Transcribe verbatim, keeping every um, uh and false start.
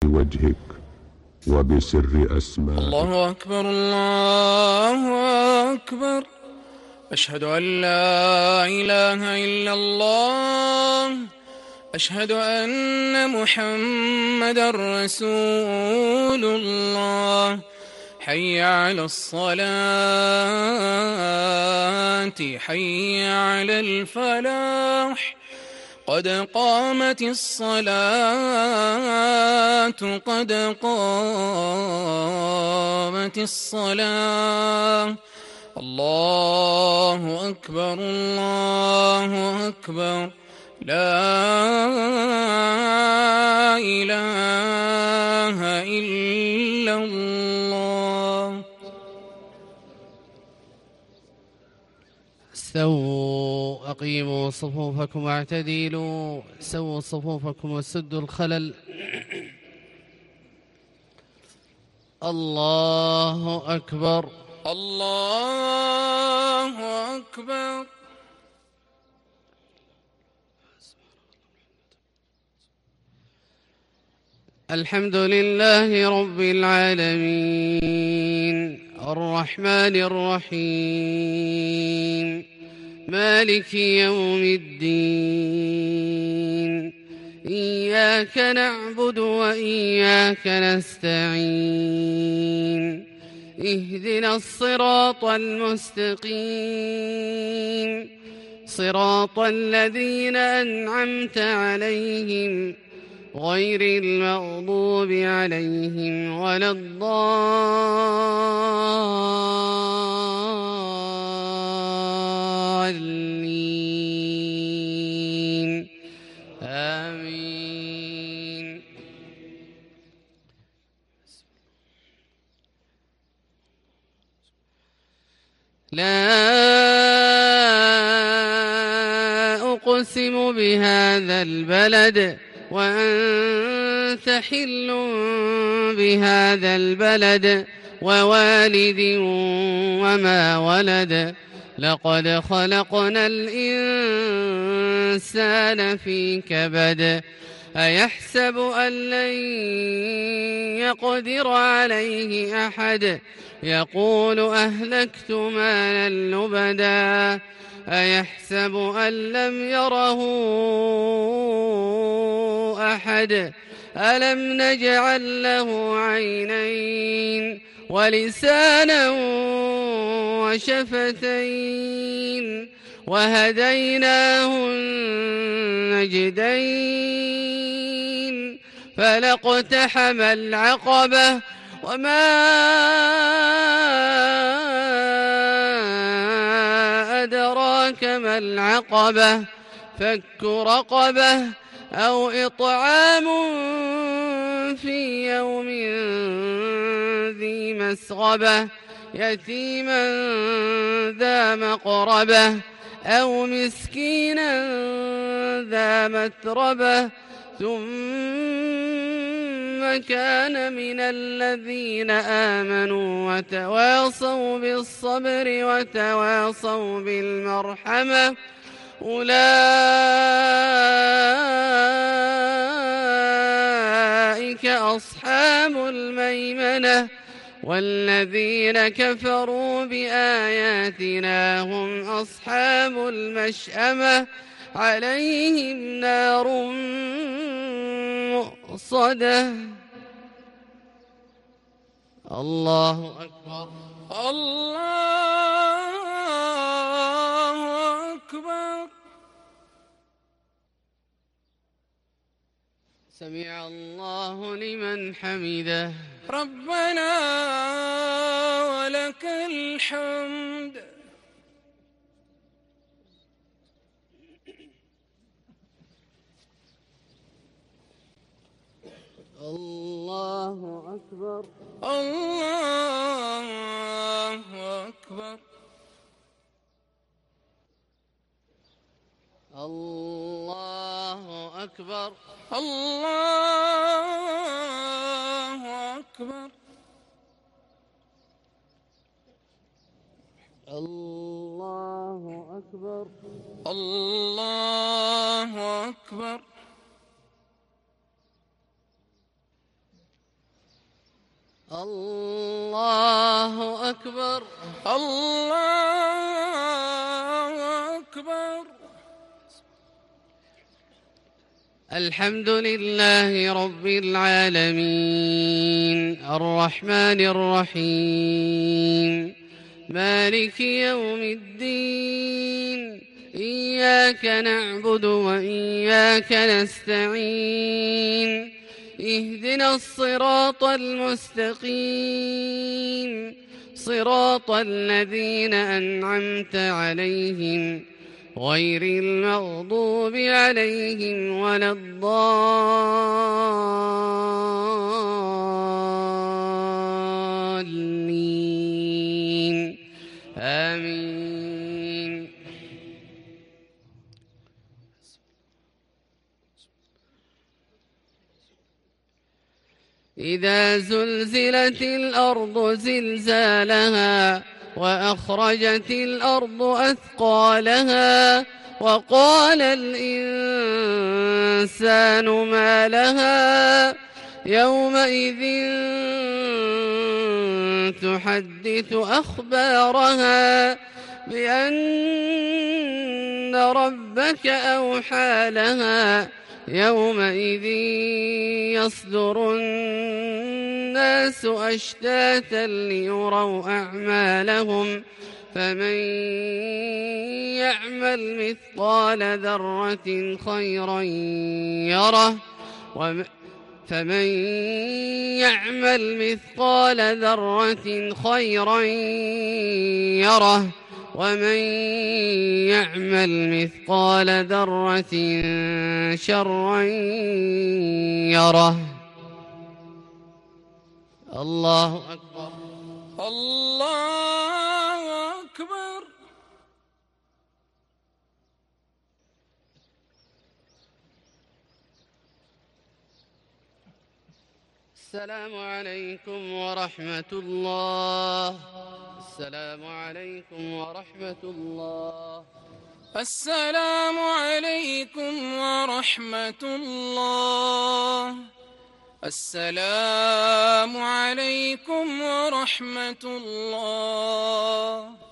وجهك وبسر أسمائك. الله أكبر الله أكبر. أشهد أن لا إله إلا الله. أشهد أن محمدًا رسول الله. حي على الصلاة حي على الفلاح. قد قامت الصلاة قد قامت الصلاة. الله أكبر الله أكبر. لا إله إلا الله. استووا أقيموا صفوفكم واعتدلوا. سووا صفوفكم وسدوا الخلل. الله أكبر الله أكبر. الحمد لله رب العالمين الرحمن الرحيم مالك يوم الدين. إياك نعبد وإياك نستعين. اهدنا الصراط المستقيم صراط الذين أنعمت عليهم غير المغضوب عليهم ولا الضالين. آمين. لا أقسم بهذا البلد وأنت حل بهذا البلد ووالد وما ولد. لقد خلقنا الإنسان في كبد. أيحسب أن لن يقدر عليه أحد. يقول أهلكت مالا لبدا. أيحسب أن لم يره أحد. ألم نجعل له عينين ولسانا وشفتين وهديناه النجدين. فلاقتحم العقبة وما أدراك ما العقبة. فك رقبة أو إطعام في يوم ذي مسغبة يتيما ذا مقربة أو مسكينا ذا متربة ثم كان من الذين آمنوا وتواصوا بالصبر وتواصوا بالمرحمة. أولئك أصحاب الميمنة. والذين كفروا بآياتنا هم أصحاب المشأمة. عليهم نار مؤصدة. الله أكبر الله أكبر. سمع الله لمن حمده. ربنا ولك الحمد. الله أكبر الله أكبر. الله أكبر الله أكبر. الله أكبر الله أكبر. الله أكبر. الله أكبر. الحمد لله رب العالمين الرحمن الرحيم مالك يوم الدين إياك نعبد وإياك نستعين اهدنا الصراط المستقيم صراط الذين أنعمت عليهم غير المغضوب عليهم ولا الضالين آمين. إذا زلزلت الأرض زلزالها وأخرجت الأرض أثقالها وقال الإنسان ما لها يومئذ تحدث أخبارها بأن ربك أوحى لها يومئذ يصدر الناس أشتاتا ليروا أعمالهم فمن يعمل مثقال ذرة خيرا يره فمن يعمل مثقال ذرة خيرا يره ومن يعمل مثقال ذرة شرا يره. الله أكبر. الله أكبر. السلام عليكم ورحمة الله. السلام عليكم ورحمة الله. السلام عليكم ورحمة الله. السلام عليكم ورحمة الله.